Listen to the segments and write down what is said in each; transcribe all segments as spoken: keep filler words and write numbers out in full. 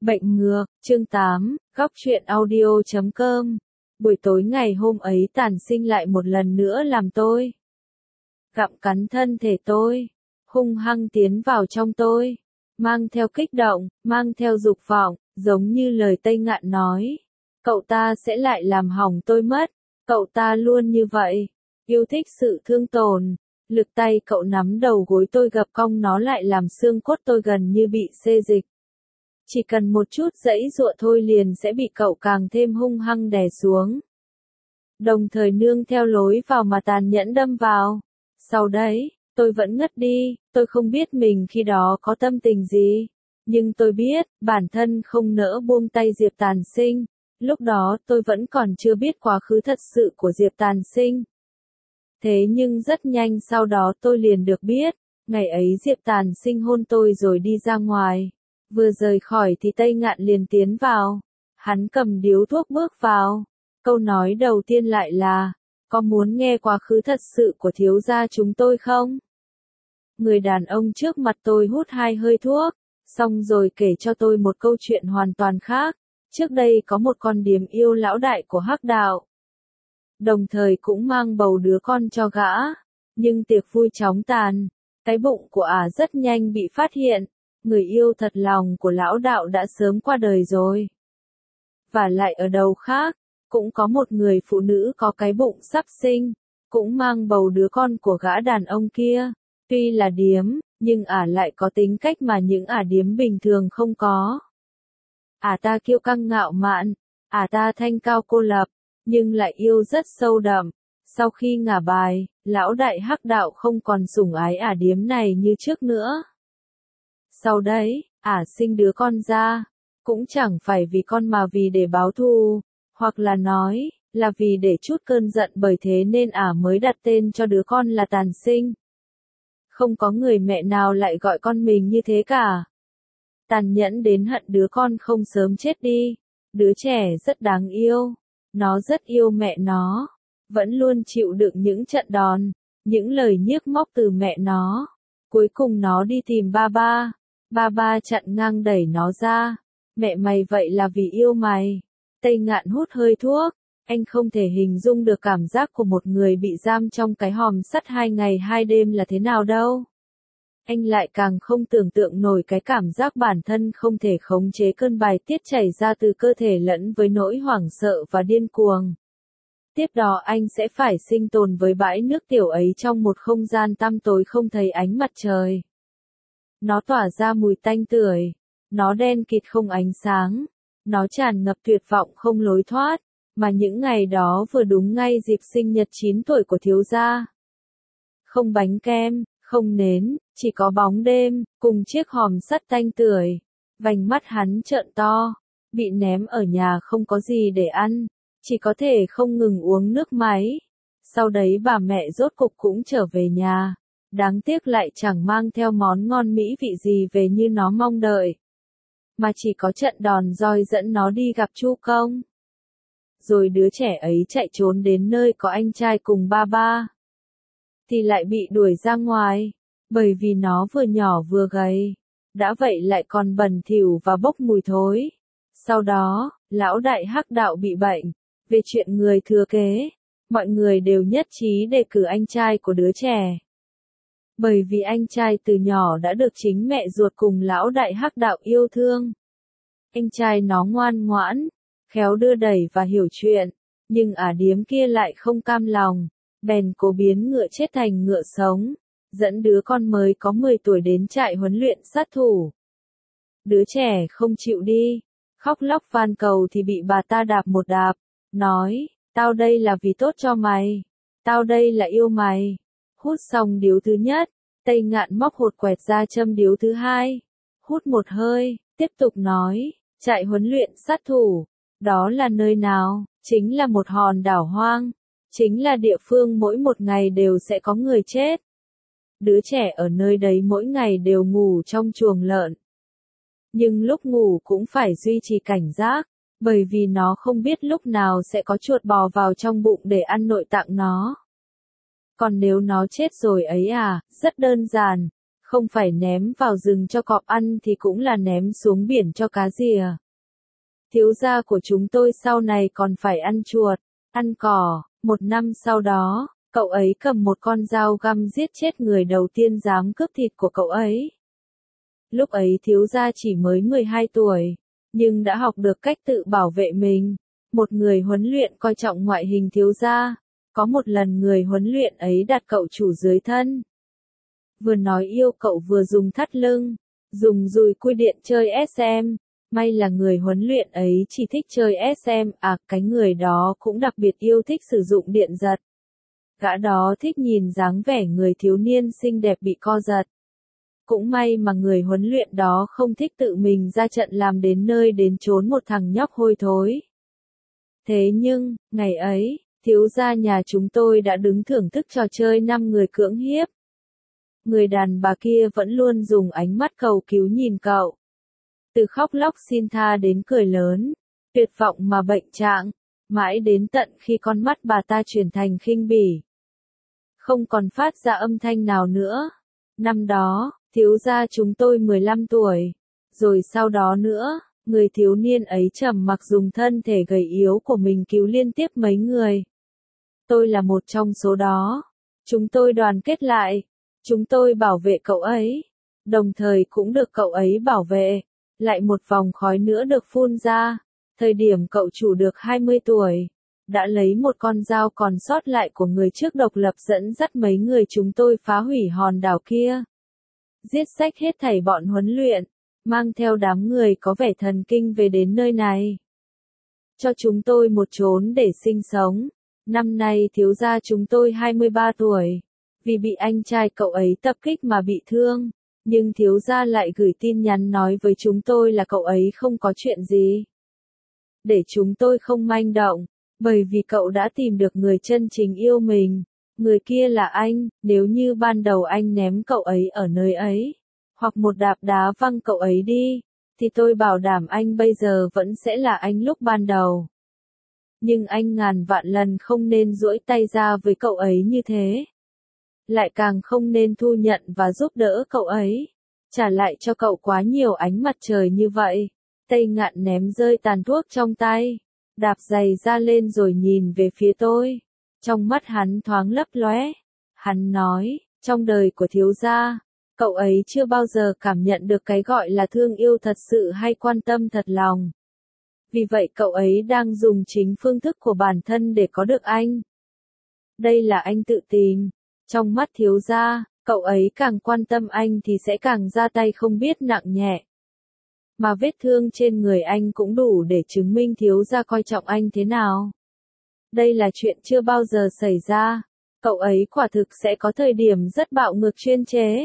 Bệnh ngược, chương tám, góc truyện audio chấm com. Buổi tối ngày hôm ấy Tàn Sinh lại một lần nữa làm tôi gặm cắn thân thể tôi, hung hăng tiến vào trong tôi, mang theo kích động, mang theo dục vọng, giống như lời Tây Ngạn nói. Cậu ta sẽ lại làm hỏng tôi mất, cậu ta luôn như vậy, yêu thích sự thương tổn. Lực tay cậu nắm đầu gối tôi gập cong nó lại làm xương cốt tôi gần như bị xê dịch. Chỉ cần một chút giãy giụa thôi liền sẽ bị cậu càng thêm hung hăng đè xuống. Đồng thời nương theo lối vào mà tàn nhẫn đâm vào. Sau đấy, tôi vẫn ngất đi, tôi không biết mình khi đó có tâm tình gì. Nhưng tôi biết, bản thân không nỡ buông tay Diệp Tàn Sinh. Lúc đó tôi vẫn còn chưa biết quá khứ thật sự của Diệp Tàn Sinh. Thế nhưng rất nhanh sau đó tôi liền được biết, ngày ấy Diệp Tàn Sinh hôn tôi rồi đi ra ngoài. Vừa rời khỏi thì Tây Ngạn liền tiến vào. Hắn cầm điếu thuốc bước vào. Câu nói đầu tiên lại là, có muốn nghe quá khứ thật sự của thiếu gia chúng tôi không? Người đàn ông trước mặt tôi hút hai hơi thuốc, xong rồi kể cho tôi một câu chuyện hoàn toàn khác. Trước đây có một con điếm yêu lão đại của Hắc Đạo. Đồng thời cũng mang bầu đứa con cho gã. Nhưng tiệc vui chóng tàn, cái bụng của ả rất nhanh bị phát hiện. Người yêu thật lòng của lão đạo đã sớm qua đời rồi. Và lại ở đầu khác, cũng có một người phụ nữ có cái bụng sắp sinh, cũng mang bầu đứa con của gã đàn ông kia. Tuy là điếm, nhưng ả lại có tính cách mà những ả điếm bình thường không có. Ả ta kiêu căng ngạo mạn, ả ta thanh cao cô lập, nhưng lại yêu rất sâu đậm. Sau khi ngả bài, lão đại Hắc Đạo không còn sủng ái ả điếm này như trước nữa. Sau đấy, ả sinh đứa con ra, cũng chẳng phải vì con mà vì để báo thù, hoặc là nói, là vì để chút cơn giận bởi thế nên ả mới đặt tên cho đứa con là Tàn Sinh. Không có người mẹ nào lại gọi con mình như thế cả. Tàn nhẫn đến hận đứa con không sớm chết đi, đứa trẻ rất đáng yêu, nó rất yêu mẹ nó, vẫn luôn chịu đựng những trận đòn, những lời nhiếc móc từ mẹ nó. Cuối cùng nó đi tìm ba ba. Ba ba chặn ngang đẩy nó ra. Mẹ mày vậy là vì yêu mày. Tây Ngạn hút hơi thuốc. Anh không thể hình dung được cảm giác của một người bị giam trong cái hòm sắt hai ngày hai đêm là thế nào đâu. Anh lại càng không tưởng tượng nổi cái cảm giác bản thân không thể khống chế cơn bài tiết chảy ra từ cơ thể lẫn với nỗi hoảng sợ và điên cuồng. Tiếp đó anh sẽ phải sinh tồn với bãi nước tiểu ấy trong một không gian tăm tối không thấy ánh mặt trời. Nó tỏa ra mùi tanh tưởi, nó đen kịt không ánh sáng, nó tràn ngập tuyệt vọng không lối thoát, mà những ngày đó vừa đúng ngay dịp sinh nhật chín tuổi của thiếu gia. Không bánh kem, không nến, chỉ có bóng đêm, cùng chiếc hòm sắt tanh tưởi. Vành mắt hắn trợn to, bị ném ở nhà không có gì để ăn, chỉ có thể không ngừng uống nước máy. Sau đấy bà mẹ rốt cục cũng trở về nhà. Đáng tiếc lại chẳng mang theo món ngon mỹ vị gì về như nó mong đợi. Mà chỉ có trận đòn roi dẫn nó đi gặp Chu Công. Rồi đứa trẻ ấy chạy trốn đến nơi có anh trai cùng ba ba. Thì lại bị đuổi ra ngoài. Bởi vì nó vừa nhỏ vừa gầy. Đã vậy lại còn bẩn thỉu và bốc mùi thối. Sau đó, lão đại Hắc Đạo bị bệnh. Về chuyện người thừa kế, mọi người đều nhất trí đề cử anh trai của đứa trẻ. Bởi vì anh trai từ nhỏ đã được chính mẹ ruột cùng lão đại Hắc Đạo yêu thương. Anh trai nó ngoan ngoãn, khéo đưa đẩy và hiểu chuyện, nhưng ả điếm kia lại không cam lòng, bèn cố biến ngựa chết thành ngựa sống, dẫn đứa con mới có mười tuổi đến trại huấn luyện sát thủ. Đứa trẻ không chịu đi, khóc lóc van cầu thì bị bà ta đạp một đạp, nói, tao đây là vì tốt cho mày, tao đây là yêu mày. Hút xong điếu thứ nhất, Tây Ngạn móc hột quẹt ra châm điếu thứ hai. Hút một hơi, tiếp tục nói, trại huấn luyện sát thủ, đó là nơi nào? Chính là một hòn đảo hoang, chính là địa phương mỗi một ngày đều sẽ có người chết. Đứa trẻ ở nơi đấy mỗi ngày đều ngủ trong chuồng lợn. Nhưng lúc ngủ cũng phải duy trì cảnh giác, bởi vì nó không biết lúc nào sẽ có chuột bò vào trong bụng để ăn nội tạng nó. Còn nếu nó chết rồi ấy à, rất đơn giản, Không phải ném vào rừng cho cọp ăn thì cũng là ném xuống biển cho cá rìa. Thiếu gia của chúng tôi sau này còn phải ăn chuột, ăn cỏ. Một năm sau đó, cậu ấy cầm một con dao găm giết chết người đầu tiên dám cướp thịt của cậu ấy. Lúc ấy thiếu gia chỉ mới mười hai tuổi, nhưng đã học được cách tự bảo vệ mình. Một người huấn luyện coi trọng ngoại hình thiếu gia. Có một lần người huấn luyện ấy đặt cậu chủ dưới thân. Vừa nói yêu cậu vừa dùng thắt lưng, dùng dùi cui điện chơi ét em. May là người huấn luyện ấy chỉ thích chơi ét em, à cái người đó cũng đặc biệt yêu thích sử dụng điện giật. Gã đó thích nhìn dáng vẻ người thiếu niên xinh đẹp bị co giật. Cũng may mà người huấn luyện đó không thích tự mình ra trận làm đến nơi đến chốn một thằng nhóc hôi thối. Thế nhưng, ngày ấy, thiếu gia nhà chúng tôi đã đứng thưởng thức trò chơi năm người cưỡng hiếp. Người đàn bà kia vẫn luôn dùng ánh mắt cầu cứu nhìn cậu. Từ khóc lóc xin tha đến cười lớn, tuyệt vọng mà bệnh trạng, mãi đến tận khi con mắt bà ta chuyển thành khinh bỉ. Không còn phát ra âm thanh nào nữa. Năm đó, thiếu gia chúng tôi mười lăm tuổi. Rồi sau đó nữa, người thiếu niên ấy trầm mặc dùng thân thể gầy yếu của mình cứu liên tiếp mấy người. Tôi là một trong số đó. Chúng tôi đoàn kết lại. Chúng tôi bảo vệ cậu ấy. Đồng thời cũng được cậu ấy bảo vệ. Lại một vòng khói nữa được phun ra. Thời điểm cậu chủ được hai mươi tuổi. Đã lấy một con dao còn sót lại của người trước độc lập dẫn dắt mấy người chúng tôi phá hủy hòn đảo kia. Giết sạch hết thảy bọn huấn luyện. Mang theo đám người có vẻ thần kinh về đến nơi này. Cho chúng tôi một chốn để sinh sống. Năm nay thiếu gia chúng tôi hai mươi ba tuổi. Vì bị anh trai cậu ấy tập kích mà bị thương. Nhưng thiếu gia lại gửi tin nhắn nói với chúng tôi là cậu ấy không có chuyện gì. Để chúng tôi không manh động. Bởi vì cậu đã tìm được người chân chính yêu mình. Người kia là anh. Nếu như ban đầu anh ném cậu ấy ở nơi ấy. Hoặc một đạp đá văng cậu ấy đi. Thì tôi bảo đảm anh bây giờ vẫn sẽ là anh lúc ban đầu. Nhưng anh ngàn vạn lần không nên duỗi tay ra với cậu ấy như thế. Lại càng không nên thu nhận và giúp đỡ cậu ấy. Trả lại cho cậu quá nhiều ánh mặt trời như vậy. Tây Ngạn ném rơi tàn thuốc trong tay. Đạp giày ra lên rồi nhìn về phía tôi. Trong mắt hắn thoáng lấp lóe. Hắn nói, trong đời của thiếu gia, cậu ấy chưa bao giờ cảm nhận được cái gọi là thương yêu thật sự hay quan tâm thật lòng. Vì vậy cậu ấy đang dùng chính phương thức của bản thân để có được anh. Đây là anh tự tìm. Trong mắt thiếu gia, cậu ấy càng quan tâm anh thì sẽ càng ra tay không biết nặng nhẹ. Mà vết thương trên người anh cũng đủ để chứng minh thiếu gia coi trọng anh thế nào. Đây là chuyện chưa bao giờ xảy ra. Cậu ấy quả thực sẽ có thời điểm rất bạo ngược chuyên chế.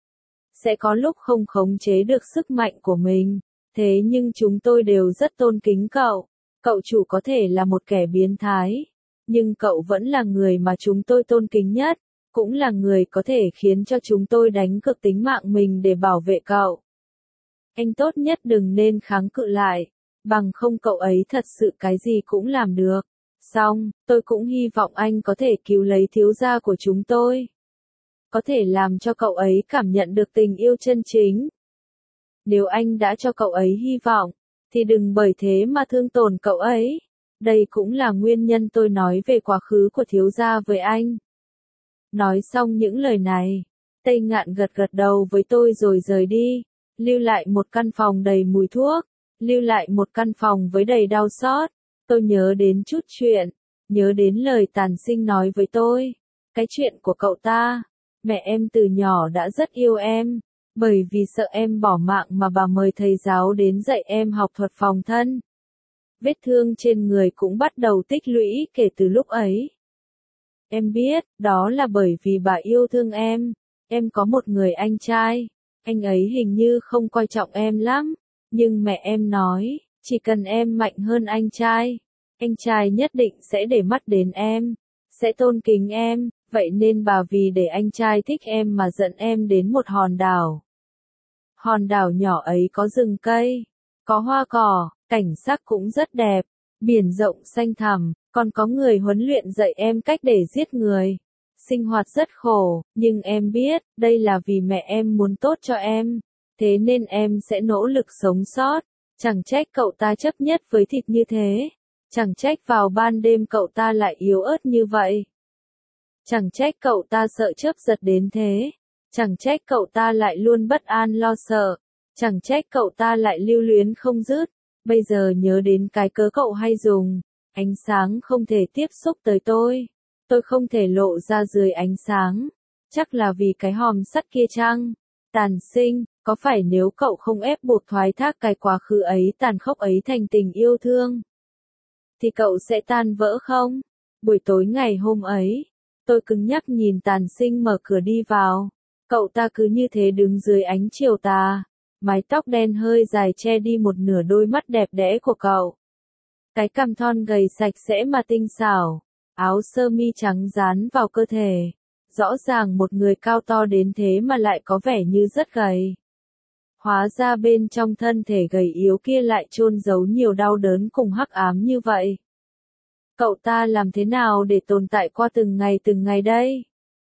Sẽ có lúc không khống chế được sức mạnh của mình. Thế nhưng chúng tôi đều rất tôn kính cậu. Cậu chủ có thể là một kẻ biến thái. Nhưng cậu vẫn là người mà chúng tôi tôn kính nhất. Cũng là người có thể khiến cho chúng tôi đánh cược tính mạng mình để bảo vệ cậu. Anh tốt nhất đừng nên kháng cự lại. Bằng không cậu ấy thật sự cái gì cũng làm được. Xong, tôi cũng hy vọng anh có thể cứu lấy thiếu gia của chúng tôi. Có thể làm cho cậu ấy cảm nhận được tình yêu chân chính. Nếu anh đã cho cậu ấy hy vọng, thì đừng bởi thế mà thương tổn cậu ấy. Đây cũng là nguyên nhân tôi nói về quá khứ của thiếu gia với anh. Nói xong những lời này, Tây Ngạn gật gật đầu với tôi rồi rời đi, lưu lại một căn phòng đầy mùi thuốc, lưu lại một căn phòng với đầy đau xót. Tôi nhớ đến chút chuyện, nhớ đến lời Tàn Sinh nói với tôi. Cái chuyện của cậu ta, mẹ em từ nhỏ đã rất yêu em, bởi vì sợ em bỏ mạng mà bà mời thầy giáo đến dạy em học thuật phòng thân. Vết thương trên người cũng bắt đầu tích lũy kể từ lúc ấy. Em biết, đó là bởi vì bà yêu thương em. Em có một người anh trai. Anh ấy hình như không coi trọng em lắm. Nhưng mẹ em nói, chỉ cần em mạnh hơn anh trai, anh trai nhất định sẽ để mắt đến em, sẽ tôn kính em. Vậy nên bà vì để anh trai thích em mà dẫn em đến một hòn đảo. Hòn đảo nhỏ ấy có rừng cây, có hoa cỏ, cảnh sắc cũng rất đẹp, biển rộng xanh thẳm, còn có người huấn luyện dạy em cách để giết người. sinh hoạt rất khổ, nhưng em biết, đây là vì mẹ em muốn tốt cho em. Thế nên em sẽ nỗ lực sống sót. Chẳng trách cậu ta chấp nhất với thịt như thế. Chẳng trách vào ban đêm cậu ta lại yếu ớt như vậy. Chẳng trách cậu ta sợ chớp giật đến thế. Chẳng trách cậu ta lại luôn bất an lo sợ. Chẳng trách cậu ta lại lưu luyến không dứt. Bây giờ nhớ đến cái cớ cậu hay dùng. Ánh sáng không thể tiếp xúc tới tôi. Tôi không thể lộ ra dưới ánh sáng. Chắc là vì cái hòm sắt kia chăng? Tàn sinh, có phải nếu cậu không ép buộc thoái thác cái quá khứ ấy tàn khốc ấy thành tình yêu thương, thì cậu sẽ tan vỡ không? Buổi tối ngày hôm ấy, tôi cứng nhắc nhìn Tàn sinh mở cửa đi vào. Cậu ta cứ như thế đứng dưới ánh chiều tà. Mái tóc đen hơi dài che đi một nửa đôi mắt đẹp đẽ của cậu. Cái cằm thon gầy sạch sẽ mà tinh xảo. Áo sơ mi trắng dán vào cơ thể. Rõ ràng một người cao to đến thế mà lại có vẻ như rất gầy. Hóa ra bên trong thân thể gầy yếu kia lại chôn giấu nhiều đau đớn cùng hắc ám như vậy. Cậu ta làm thế nào để tồn tại qua từng ngày từng ngày đây?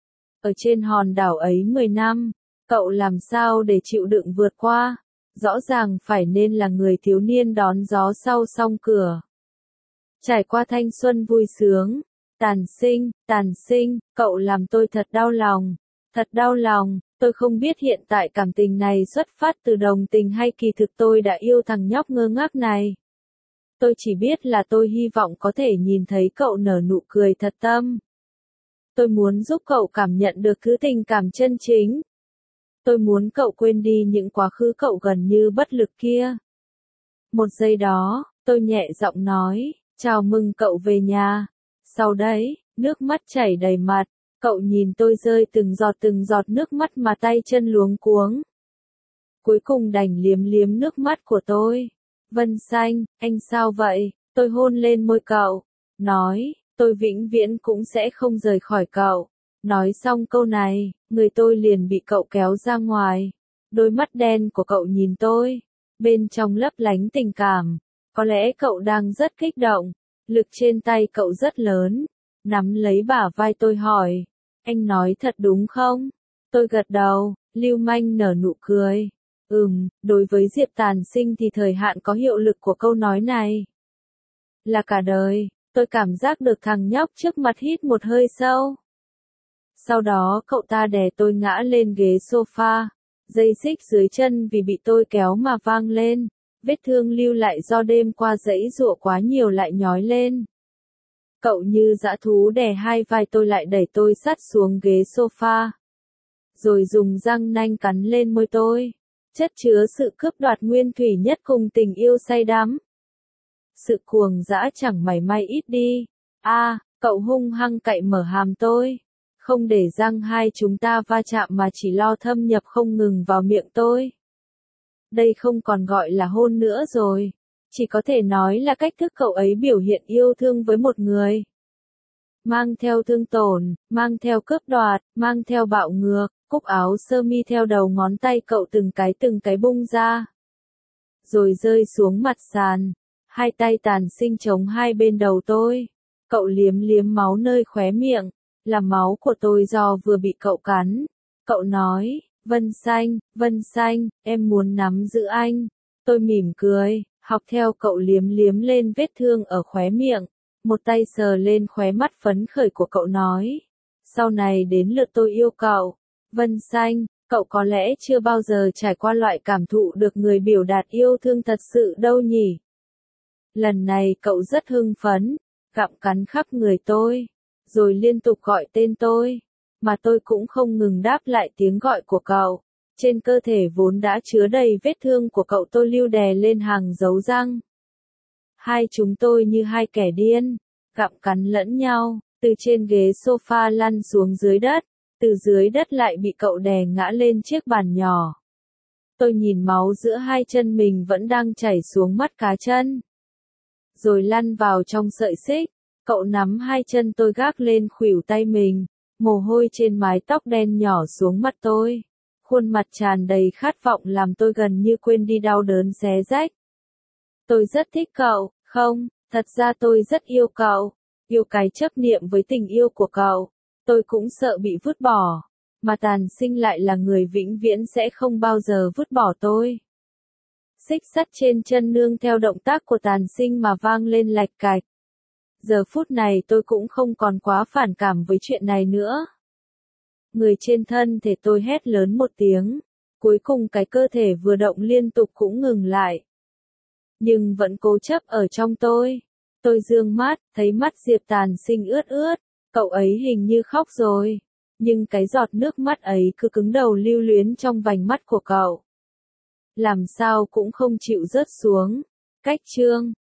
Ở trên hòn đảo ấy mười năm, cậu làm sao để chịu đựng vượt qua? Rõ ràng phải nên là người thiếu niên đón gió sau song cửa. Trải qua thanh xuân vui sướng. Tàn sinh, tàn sinh, cậu làm tôi thật đau lòng. Thật đau lòng, tôi không biết hiện tại cảm tình này xuất phát từ đồng tình hay kỳ thực tôi đã yêu thằng nhóc ngơ ngác này. Tôi chỉ biết là tôi hy vọng có thể nhìn thấy cậu nở nụ cười thật tâm. Tôi muốn giúp cậu cảm nhận được thứ tình cảm chân chính. Tôi muốn cậu quên đi những quá khứ cậu gần như bất lực kia. Một giây đó, tôi nhẹ giọng nói, chào mừng cậu về nhà. Sau đấy, nước mắt chảy đầy mặt, cậu nhìn tôi rơi từng giọt từng giọt nước mắt mà tay chân luống cuống. Cuối cùng đành liếm liếm nước mắt của tôi. Vân Xanh, anh sao vậy? Tôi hôn lên môi cậu, nói, tôi vĩnh viễn cũng sẽ không rời khỏi cậu. Nói xong câu này, người tôi liền bị cậu kéo ra ngoài. Đôi mắt đen của cậu nhìn tôi, bên trong lấp lánh tình cảm. Có lẽ cậu đang rất kích động. Lực trên tay cậu rất lớn. Nắm lấy bả vai tôi hỏi, anh nói thật đúng không? Tôi gật đầu, lưu manh nở nụ cười. Ừm, đối với Diệp Tàn Sinh thì thời hạn có hiệu lực của câu nói này là cả đời. Tôi cảm giác được thằng nhóc trước mặt hít một hơi sâu. Sau đó cậu ta đè tôi ngã lên ghế sofa. Dây xích dưới chân vì bị tôi kéo mà vang lên. Vết thương lưu lại do đêm qua giãy giụa quá nhiều lại nhói lên. Cậu như dã thú đè hai vai tôi lại đẩy tôi sát xuống ghế sofa. Rồi dùng răng nanh cắn lên môi tôi. Chất chứa sự cướp đoạt nguyên thủy nhất cùng tình yêu say đắm. Sự cuồng dã chẳng mảy may ít đi. A, à, cậu hung hăng cạy mở hàm tôi. Không để răng hai chúng ta va chạm mà chỉ lo thâm nhập không ngừng vào miệng tôi. Đây không còn gọi là hôn nữa rồi. Chỉ có thể nói là cách thức cậu ấy biểu hiện yêu thương với một người. Mang theo thương tổn, mang theo cướp đoạt, mang theo bạo ngược, cúc áo sơ mi theo đầu ngón tay cậu từng cái từng cái bung ra. Rồi rơi xuống mặt sàn. Hai tay Tàn Sinh chống hai bên đầu tôi. Cậu liếm liếm máu nơi khóe miệng. Là máu của tôi do vừa bị cậu cắn. Cậu nói, Vân Xanh, Vân Xanh, em muốn nắm giữ anh. Tôi mỉm cười, học theo cậu liếm liếm lên vết thương ở khóe miệng. Một tay sờ lên khóe mắt phấn khởi của cậu nói. Sau này đến lượt tôi yêu cậu. Vân Xanh, cậu có lẽ chưa bao giờ trải qua loại cảm thụ được người biểu đạt yêu thương thật sự đâu nhỉ? Lần này cậu rất hưng phấn, gặm cắn khắp người tôi, rồi liên tục gọi tên tôi, mà tôi cũng không ngừng đáp lại tiếng gọi của cậu. Trên cơ thể vốn đã chứa đầy vết thương của cậu tôi lưu đè lên hàng dấu răng. Hai chúng tôi như hai kẻ điên, gặm cắn lẫn nhau, từ trên ghế sofa lăn xuống dưới đất, từ dưới đất lại bị cậu đè ngã lên chiếc bàn nhỏ. Tôi nhìn máu giữa hai chân mình vẫn đang chảy xuống mắt cá chân. Rồi lăn vào trong sợi xích, cậu nắm hai chân tôi gác lên khuỷu tay mình, mồ hôi trên mái tóc đen nhỏ xuống mặt tôi. Khuôn mặt tràn đầy khát vọng làm tôi gần như quên đi đau đớn xé rách. Tôi rất thích cậu, không, thật ra tôi rất yêu cậu, yêu cái chấp niệm với tình yêu của cậu, Tôi cũng sợ bị vứt bỏ, mà Tàn Sinh lại là người vĩnh viễn sẽ không bao giờ vứt bỏ tôi. Xích sắt trên chân nương theo động tác của Tàn Sinh mà vang lên lạch cạch. Giờ phút này tôi cũng không còn quá phản cảm với chuyện này nữa. Người trên thân thể tôi hét lớn một tiếng, cuối cùng cái cơ thể vừa động liên tục cũng ngừng lại. Nhưng vẫn cố chấp ở trong tôi. Tôi dương mắt, thấy mắt Diệp Tàn Sinh ướt ướt, cậu ấy hình như khóc rồi. Nhưng cái giọt nước mắt ấy cứ cứng đầu lưu luyến trong vành mắt của cậu. Làm sao cũng không chịu rớt xuống. Cách chương